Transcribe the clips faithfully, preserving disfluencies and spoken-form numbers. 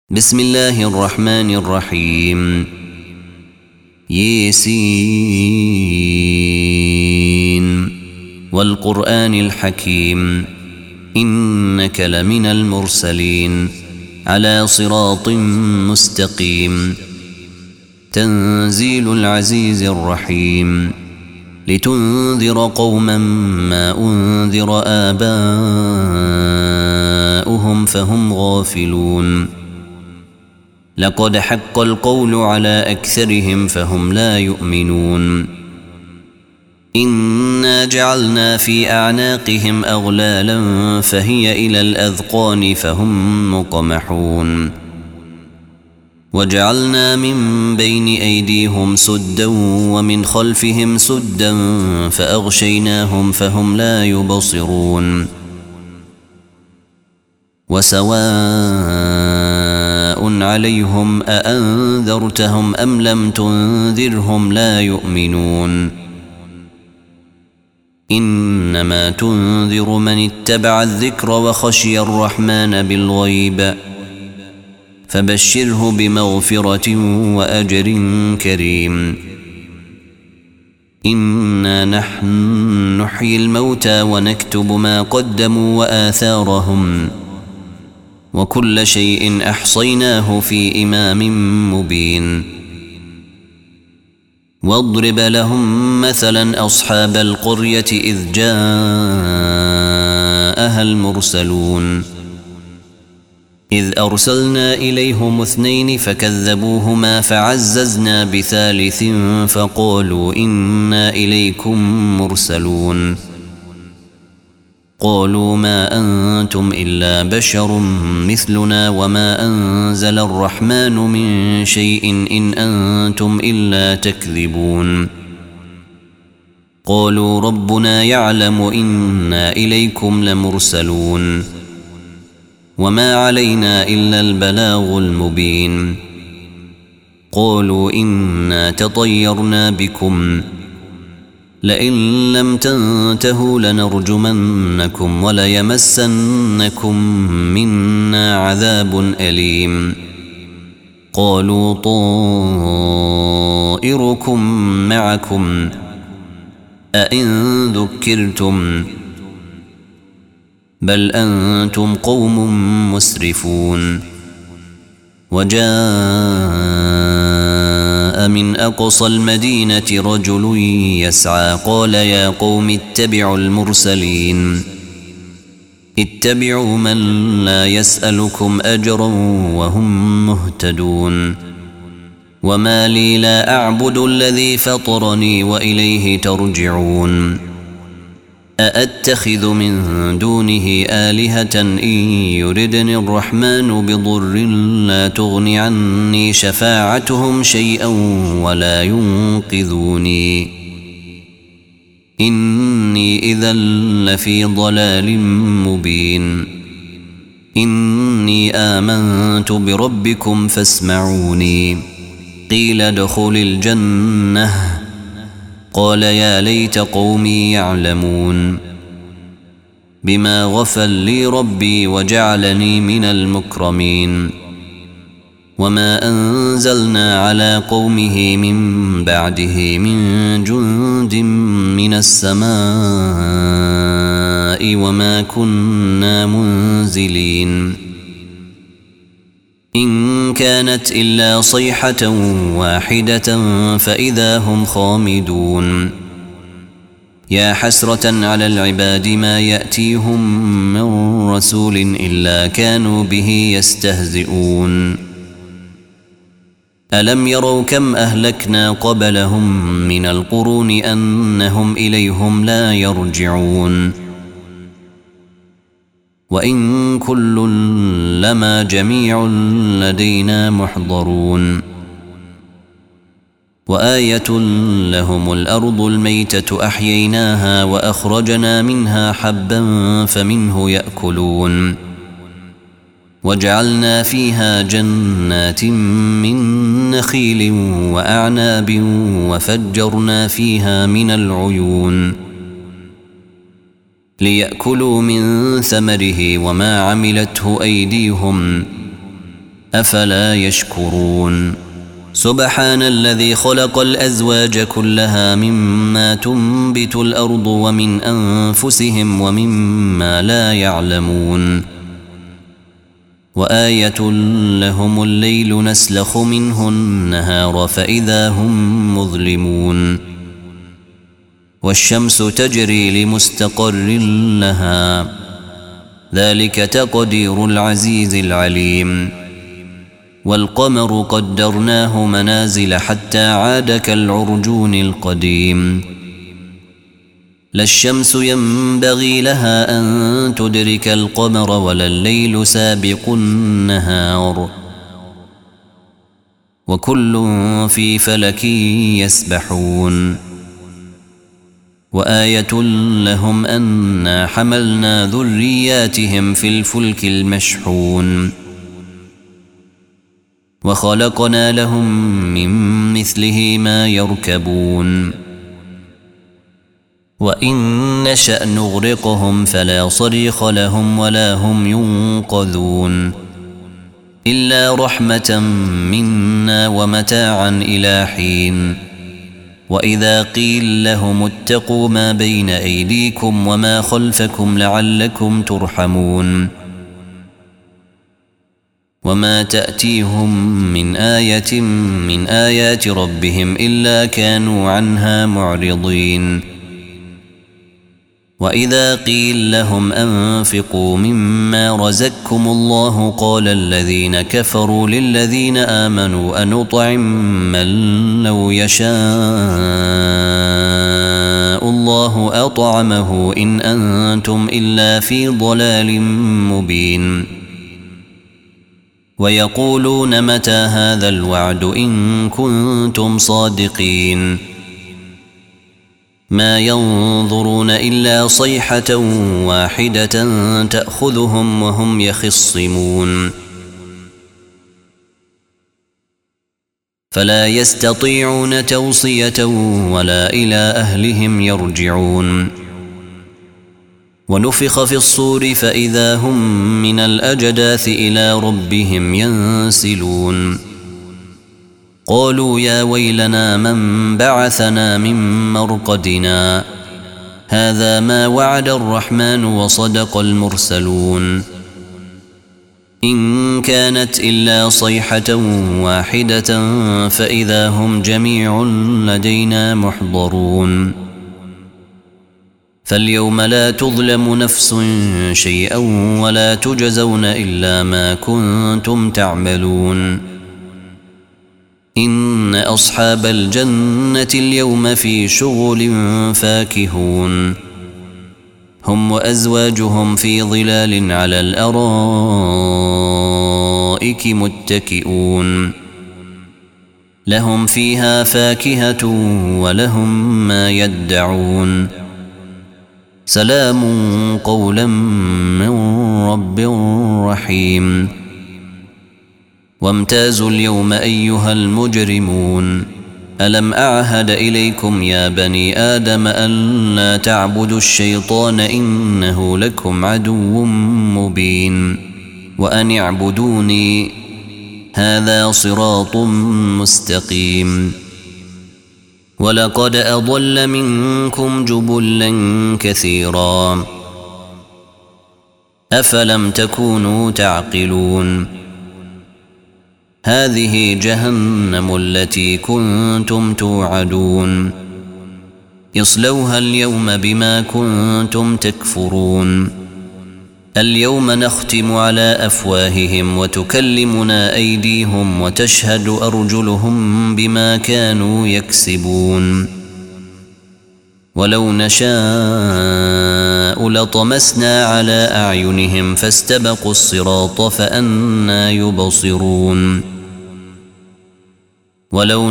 بسم الله الرحمن الرحيم. ياسين والقرآن الحكيم إنك لمن المرسلين على صراط مستقيم. تنزيل العزيز الرحيم لتنذر قوما ما أنذر آباؤهم فهم غافلون. لقد حق القول على أكثرهم فهم لا يؤمنون. إنا جعلنا في أعناقهم أغلالا فهي إلى الأذقان فهم مقمحون. وجعلنا من بين أيديهم سدا ومن خلفهم سدا فأغشيناهم فهم لا يبصرون. وسواء عليهم أأنذرتهم أم لم تنذرهم لا يؤمنون. إنما تنذر من اتبع الذكر وخشي الرحمن بالغيب فبشره بمغفرة وأجر كريم. إنا نحن نحيي الموتى ونكتب ما قدموا وآثارهم وكل شيء أحصيناه في إمام مبين. واضرب لهم مثلا أصحاب القرية إذ جاءها المرسلون إذ أرسلنا إليهم اثنين فكذبوهما فعززنا بثالث فقالوا إنا إليكم مرسلون. قالوا ما أنتم إلا بشر مثلنا وما أنزل الرحمن من شيء إن أنتم إلا تكذبون. قالوا ربنا يعلم إنا إليكم لمرسلون وما علينا إلا البلاغ المبين. قالوا إنا تطيرنا بكم لئن لم تنتهوا لنرجمنكم وليمسنكم منا عذاب أليم. قالوا طائركم معكم أئن ذكرتم بل أنتم قوم مسرفون. وجاء من أقصى المدينة رجل يسعى قال يا قوم اتبعوا المرسلين اتبعوا من لا يسألكم أجرا وهم مهتدون. وما لي لا أعبد الذي فطرني وإليه ترجعون. أأتخذ من دونه آلهة إن يردني الرحمن بضر لا تغن عني شفاعتهم شيئا ولا ينقذوني. إني إذا لفي ضلال مبين. إني آمنت بربكم فاسمعوني. قيل ادخل الجنة قال يا ليت قومي يعلمون. بما غفر لي ربي وجعلني من المكرمين. وما أنزلنا على قومه من بعده من جند من السماء وما كنا منزلين. إن كانت إلا صيحة واحدة فإذا هم خامدون. يا حسرة على العباد ما يأتيهم من رسول إلا كانوا به يستهزئون. ألم يروا كم أهلكنا قبلهم من القرون أنهم إليهم لا يرجعون. وإن كل لما جميع لدينا محضرون. وآية لهم الأرض الميتة أحييناها وأخرجنا منها حبا فمنه يأكلون. وجعلنا فيها جنات من نخيل وأعناب وفجرنا فيها من العيون ليأكلوا من ثمره وما عملته أيديهم أفلا يشكرون سبحان الذي خلق الأزواج كلها مما تنبت الأرض ومن أنفسهم ومما لا يعلمون وآية لهم الليل نسلخ منه النهار فإذا هم مظلمون والشمس تجري لمستقر لها ذلك تقدير العزيز العليم والقمر قدرناه منازل حتى عاد كالعرجون القديم لا الشمس ينبغي لها أن تدرك القمر ولا الليل سابق النهار وكل في فلك يسبحون وآية لهم أنا حملنا ذرياتهم في الفلك المشحون وخلقنا لهم من مثله ما يركبون وإن نشأ نغرقهم فلا صريخ لهم ولا هم ينقذون إلا رحمة منا ومتاعا إلى حين وإذا قيل لهم اتقوا ما بين أيديكم وما خلفكم لعلكم ترحمون وما تأتيهم من آية من آيات ربهم إلا كانوا عنها معرضين وإذا قيل لهم أنفقوا مما رزقكم الله قال الذين كفروا للذين آمنوا أنطعم من لو يشاء الله أطعمه إن أنتم إلا في ضلال مبين ويقولون متى هذا الوعد إن كنتم صادقين ما ينظرون إلا صيحة واحدة تأخذهم وهم يخصمون فلا يستطيعون توصية ولا إلى أهلهم يرجعون ونفخ في الصور فإذا هم من الأجداث إلى ربهم ينسلون قالوا يا ويلنا من بعثنا من مرقدنا هذا ما وعد الرحمن وصدق المرسلون إن كانت إلا صيحة واحدة فإذا هم جميع لدينا محضرون فاليوم لا تظلم نفس شيئا ولا تجزون إلا ما كنتم تعملون إن أصحاب الجنة اليوم في شغل فاكهون هم وأزواجهم في ظلال على الأرائك متكئون لهم فيها فاكهة ولهم ما يدعون سلام قولا من رب رحيم وامتازوا اليوم أيها المجرمون ألم أعهد إليكم يا بني آدم ألا تعبدوا الشيطان إنه لكم عدو مبين وأن اعبدوني هذا صراط مستقيم ولقد أضل منكم جبلا كثيرا أفلم تكونوا تعقلون هذه جهنم التي كنتم توعدون اصلوها اليوم بما كنتم تكفرون اليوم نختم على أفواههم وتكلمنا أيديهم وتشهد أرجلهم بما كانوا يكسبون ولو نشاء لطمسنا على أعينهم فاستبقوا الصراط فأنى يبصرون ولو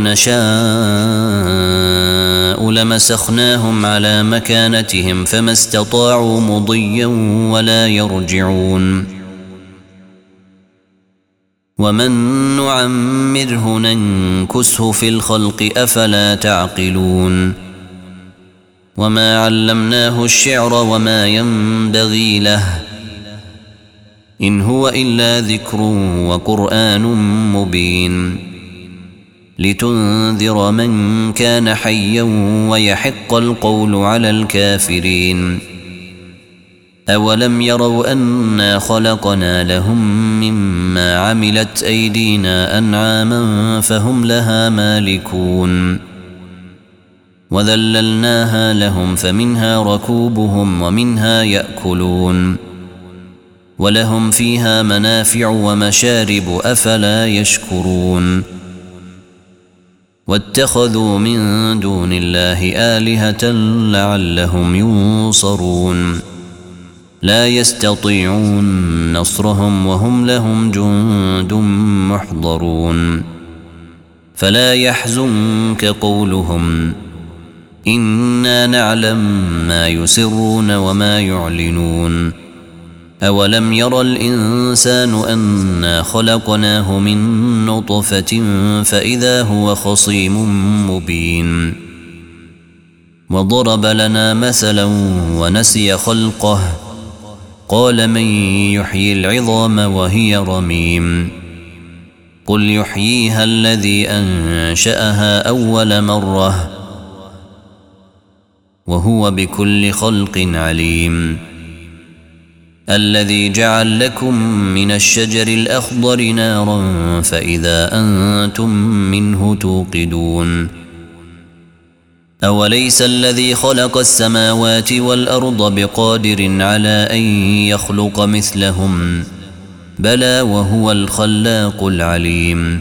نشاء لمسخناهم على مكانتهم فما استطاعوا مضيا ولا يرجعون ومن نعمره ننكسه في الخلق أفلا تعقلون وما علمناه الشعر وما ينبغي له إن هو إلا ذكر وقرآن مبين لتنذر من كان حيا ويحق القول على الكافرين أولم يروا أنا خلقنا لهم مما عملت أيدينا أنعاما فهم لها مالكون وذللناها لهم فمنها ركوبهم ومنها يأكلون ولهم فيها منافع ومشارب أفلا يشكرون واتخذوا من دون الله آلهة لعلهم ينصرون لا يستطيعون نصرهم وهم لهم جند محضرون فلا يحزنك قولهم إنا نعلم ما يسرون وما يعلنون أولم ير الإنسان أنا خلقناه من نطفة فإذا هو خصيم مبين وضرب لنا مثلا ونسي خلقه قال من يحيي العظام وهي رميم قل يحييها الذي أنشأها أول مرة وهو بكل خلق عليم الذي جعل لكم من الشجر الأخضر نارا فإذا أنتم منه توقدون أوليس الذي خلق السماوات والأرض بقادر على أن يخلق مثلهم بلى وهو الخلاق العليم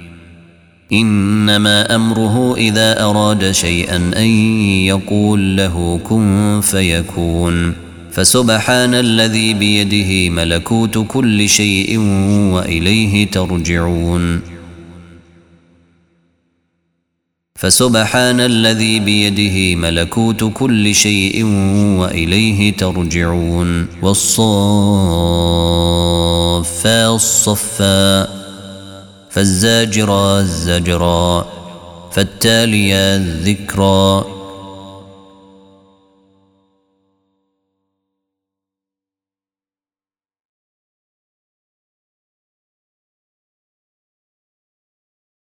إنما أمره إذا أراد شيئا أن يقول له كن فيكون فسبحان الذي بيده ملكوت كل شيء وإليه ترجعون فسبحان الذي بيده ملكوت كل شيء وإليه ترجعون والصافات صفا فالزاجرات زجرا فالتاليات ذكرا